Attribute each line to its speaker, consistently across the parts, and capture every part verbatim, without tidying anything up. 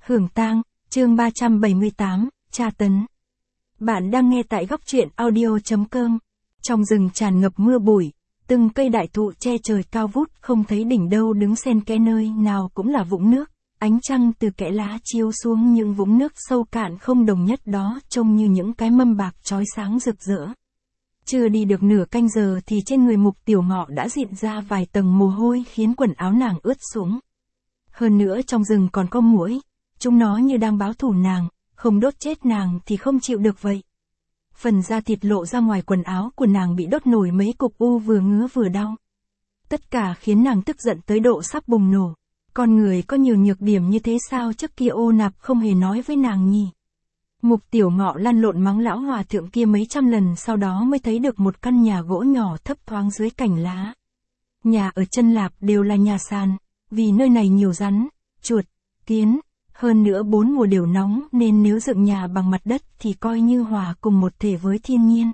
Speaker 1: Hưởng tang, chương ba trăm bảy mươi tám, tra tấn. Bạn đang nghe tại góc truyện audio.com. Trong rừng tràn ngập mưa bụi, từng cây đại thụ che trời cao vút không thấy đỉnh đâu đứng xen kẽ nơi nào cũng là vũng nước. Ánh trăng từ kẽ lá chiếu xuống những vũng nước sâu cạn không đồng nhất đó trông như những cái mâm bạc chói sáng rực rỡ. Chưa đi được nửa canh giờ thì trên người Mục Tiểu Ngọ đã rịn ra vài tầng mồ hôi khiến quần áo nàng ướt sũng. Hơn nữa trong rừng còn có muỗi, chúng nó như đang báo thù nàng, không đốt chết nàng thì không chịu được vậy. Phần da thịt lộ ra ngoài quần áo của nàng bị đốt nổi mấy cục u vừa ngứa vừa đau. Tất cả khiến nàng tức giận tới độ sắp bùng nổ. Con người có nhiều nhược điểm như thế sao trước kia Ô Nạp không hề nói với nàng nhỉ? Mục Tiểu Ngọ lăn lộn mắng lão hòa thượng kia mấy trăm lần sau đó mới thấy được một căn nhà gỗ nhỏ thấp thoáng dưới cành lá. Nhà ở Chân Lạp đều là nhà sàn, vì nơi này nhiều rắn, chuột, kiến, hơn nữa bốn mùa đều nóng nên nếu dựng nhà bằng mặt đất thì coi như hòa cùng một thể với thiên nhiên.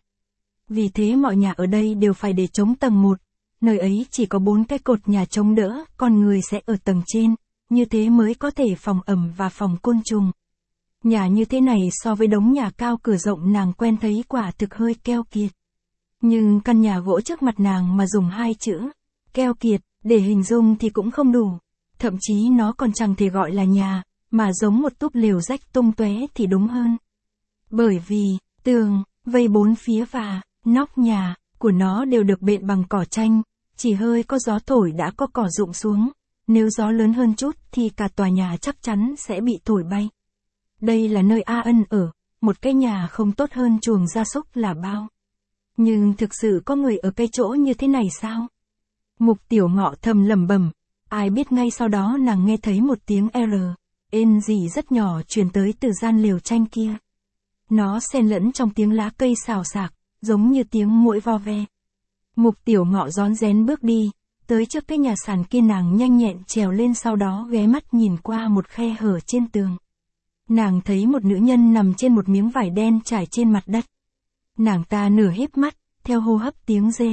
Speaker 1: Vì thế mọi nhà ở đây đều phải để trống tầng một, nơi ấy chỉ có bốn cái cột nhà chống đỡ, con người sẽ ở tầng trên, như thế mới có thể phòng ẩm và phòng côn trùng. Nhà như thế này so với đống nhà cao cửa rộng nàng quen thấy quả thực hơi keo kiệt. Nhưng căn nhà gỗ trước mặt nàng mà dùng hai chữ keo kiệt để hình dung thì cũng không đủ. Thậm chí nó còn chẳng thể gọi là nhà, mà giống một túp lều rách tung tóe thì đúng hơn. Bởi vì, tường, vây bốn phía và nóc nhà của nó đều được bện bằng cỏ tranh, chỉ hơi có gió thổi đã có cỏ rụng xuống, nếu gió lớn hơn chút thì cả tòa nhà chắc chắn sẽ bị thổi bay. Đây là nơi A Ân ở, một cái nhà không tốt hơn chuồng gia súc là bao. Nhưng thực sự có người ở cái chỗ như thế này sao? Mục Tiểu Ngọ thầm lẩm bẩm, ai biết ngay sau đó nàng nghe thấy một tiếng R, ên gì rất nhỏ truyền tới từ gian lều tranh kia. Nó xen lẫn trong tiếng lá cây xào xạc, giống như tiếng muỗi vo ve. Mục Tiểu Ngọ rón rén bước đi, tới trước cái nhà sàn kia nàng nhanh nhẹn trèo lên sau đó ghé mắt nhìn qua một khe hở trên tường. Nàng thấy một nữ nhân nằm trên một miếng vải đen trải trên mặt đất. Nàng ta nửa híp mắt, theo hô hấp tiếng dê,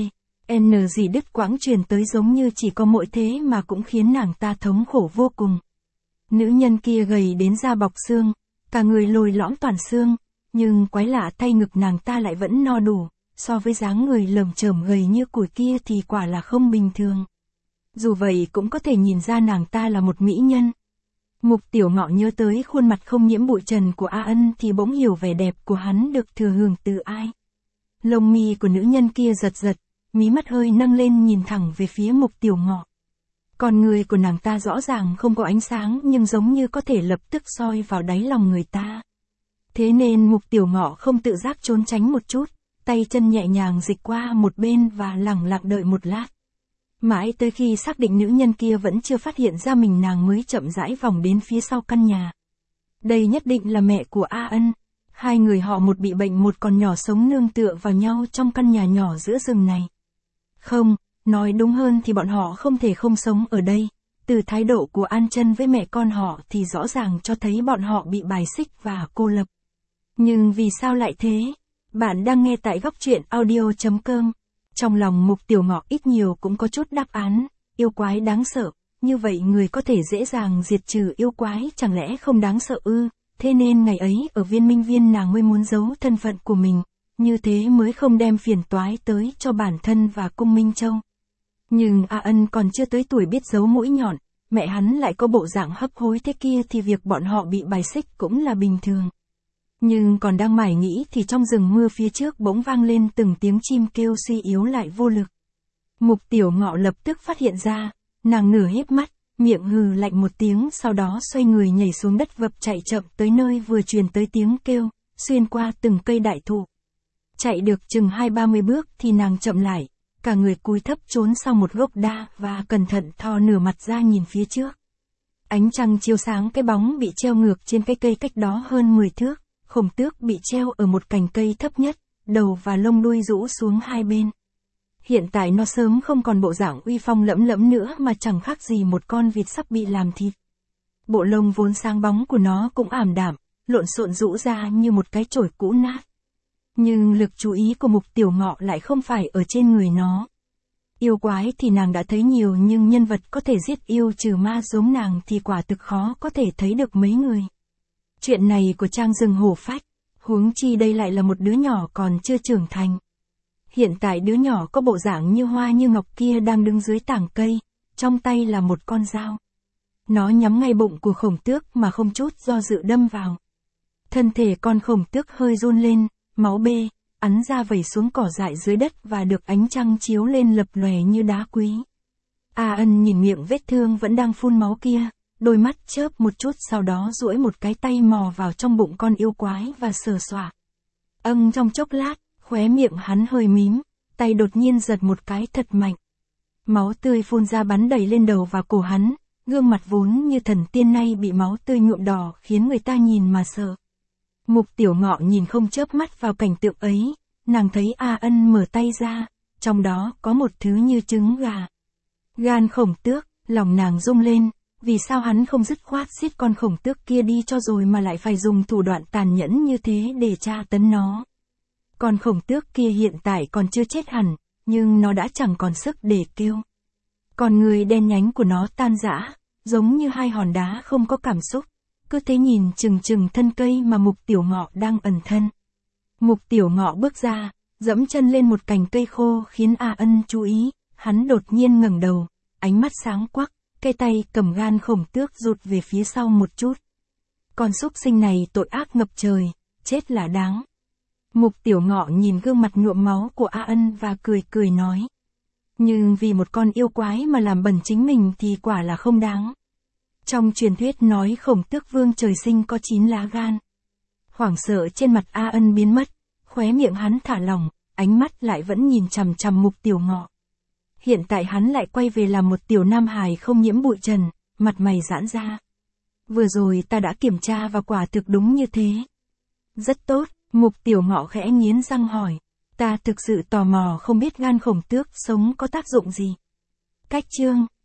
Speaker 1: N gì đứt quãng truyền tới giống như chỉ có mỗi thế mà cũng khiến nàng ta thống khổ vô cùng. Nữ nhân kia gầy đến da bọc xương, cả người lồi lõm toàn xương, nhưng quái lạ thay ngực nàng ta lại vẫn no đủ, so với dáng người lởm chởm gầy như củi kia thì quả là không bình thường. Dù vậy cũng có thể nhìn ra nàng ta là một mỹ nhân. Mục Tiểu Ngọ nhớ tới khuôn mặt không nhiễm bụi trần của A Ân thì bỗng hiểu vẻ đẹp của hắn được thừa hưởng từ ai. Lông mi của nữ nhân kia giật giật, mí mắt hơi nâng lên nhìn thẳng về phía Mục Tiểu Ngọ. Con người của nàng ta rõ ràng không có ánh sáng nhưng giống như có thể lập tức soi vào đáy lòng người ta. Thế nên Mục Tiểu Ngọ không tự giác trốn tránh một chút, tay chân nhẹ nhàng dịch qua một bên và lẳng lặng đợi một lát. Mãi tới khi xác định nữ nhân kia vẫn chưa phát hiện ra mình nàng mới chậm rãi vòng đến phía sau căn nhà. Đây nhất định là mẹ của A Ân. Hai người họ một bị bệnh một còn nhỏ sống nương tựa vào nhau trong căn nhà nhỏ giữa rừng này. Không, nói đúng hơn thì bọn họ không thể không sống ở đây. Từ thái độ của An Chân với mẹ con họ thì rõ ràng cho thấy bọn họ bị bài xích và cô lập. Nhưng vì sao lại thế? Bạn đang nghe tại góc truyện audio.com. Trong lòng Mục Tiểu Ngọ ít nhiều cũng có chút đáp án, yêu quái đáng sợ, như vậy người có thể dễ dàng diệt trừ yêu quái chẳng lẽ không đáng sợ ư, thế nên ngày ấy ở Viên Minh Viên nàng mới muốn giấu thân phận của mình, như thế mới không đem phiền toái tới cho bản thân và Cung Minh Châu. Nhưng A Ân còn chưa tới tuổi biết giấu mũi nhọn, mẹ hắn lại có bộ dạng hấp hối thế kia thì việc bọn họ bị bài xích cũng là bình thường. Nhưng còn đang mải nghĩ thì trong rừng mưa phía trước bỗng vang lên từng tiếng chim kêu suy yếu lại vô lực. Mục Tiểu Ngọ lập tức phát hiện ra, nàng nửa híp mắt, miệng hừ lạnh một tiếng sau đó xoay người nhảy xuống đất vập chạy chậm tới nơi vừa truyền tới tiếng kêu, xuyên qua từng cây đại thụ. Chạy được chừng hai ba mươi bước thì nàng chậm lại, cả người cúi thấp trốn sau một gốc đa và cẩn thận thò nửa mặt ra nhìn phía trước. Ánh trăng chiếu sáng cái bóng bị treo ngược trên cái cây cách đó hơn mười thước. Khổng Tước bị treo ở một cành cây thấp nhất, đầu và lông đuôi rũ xuống hai bên. Hiện tại nó sớm không còn bộ dạng uy phong lẫm lẫm nữa mà chẳng khác gì một con vịt sắp bị làm thịt. Bộ lông vốn sáng bóng của nó cũng ảm đạm, lộn xộn rũ ra như một cái chổi cũ nát. Nhưng lực chú ý của Mục Tiểu Ngọ lại không phải ở trên người nó. Yêu quái thì nàng đã thấy nhiều nhưng nhân vật có thể giết yêu trừ ma giống nàng thì quả thực khó có thể thấy được mấy người. Chuyện này của Trang rừng hổ phách, huống chi đây lại là một đứa nhỏ còn chưa trưởng thành. Hiện tại đứa nhỏ có bộ dạng như hoa như ngọc kia đang đứng dưới tảng cây, trong tay là một con dao. Nó nhắm ngay bụng của khổng tước mà không chút do dự đâm vào. Thân thể con khổng tước hơi run lên, máu bê, ắn ra vẩy xuống cỏ dại dưới đất và được ánh trăng chiếu lên lập lòe như đá quý. A Ân nhìn miệng vết thương vẫn đang phun máu kia, đôi mắt chớp một chút sau đó duỗi một cái tay mò vào trong bụng con yêu quái và sờ soạng. Âng trong chốc lát, khóe miệng hắn hơi mím, tay đột nhiên giật một cái thật mạnh. Máu tươi phun ra bắn đầy lên đầu và cổ hắn, gương mặt vốn như thần tiên nay bị máu tươi nhuộm đỏ khiến người ta nhìn mà sợ. Mục Tiểu Ngọ nhìn không chớp mắt vào cảnh tượng ấy, nàng thấy A Ân mở tay ra, trong đó có một thứ như trứng gà. Gan khổng tước, lòng nàng rung lên, vì sao hắn không dứt khoát giết con khổng tước kia đi cho rồi mà lại phải dùng thủ đoạn tàn nhẫn như thế để tra tấn nó. Con khổng tước kia hiện tại còn chưa chết hẳn, nhưng nó đã chẳng còn sức để kêu. Còn người đen nhánh của nó tan rã, giống như hai hòn đá không có cảm xúc, cứ thế nhìn chừng chừng thân cây mà Mục Tiểu Ngọ đang ẩn thân. Mục Tiểu Ngọ bước ra, dẫm chân lên một cành cây khô khiến A Ân chú ý, hắn đột nhiên ngẩng đầu, ánh mắt sáng quắc, cây tay cầm gan khổng tước rụt về phía sau một chút. Con súc sinh này tội ác ngập trời, chết là đáng. Mục Tiểu Ngọ nhìn gương mặt nhuộm máu của A Ân và cười cười nói. Nhưng vì một con yêu quái mà làm bẩn chính mình thì quả là không đáng. Trong truyền thuyết nói khổng tước vương trời sinh có chín lá gan. Hoảng sợ trên mặt A Ân biến mất, khóe miệng hắn thả lỏng, ánh mắt lại vẫn nhìn chằm chằm Mục Tiểu Ngọ. Hiện tại hắn lại quay về làm một tiểu nam hài không nhiễm bụi trần, mặt mày giãn ra. Vừa rồi ta đã kiểm tra và quả thực đúng như thế. Rất tốt, Mục Tiểu Ngọ khẽ nghiến răng hỏi. Ta thực sự tò mò không biết gan khổng tước sống có tác dụng gì. Cách chương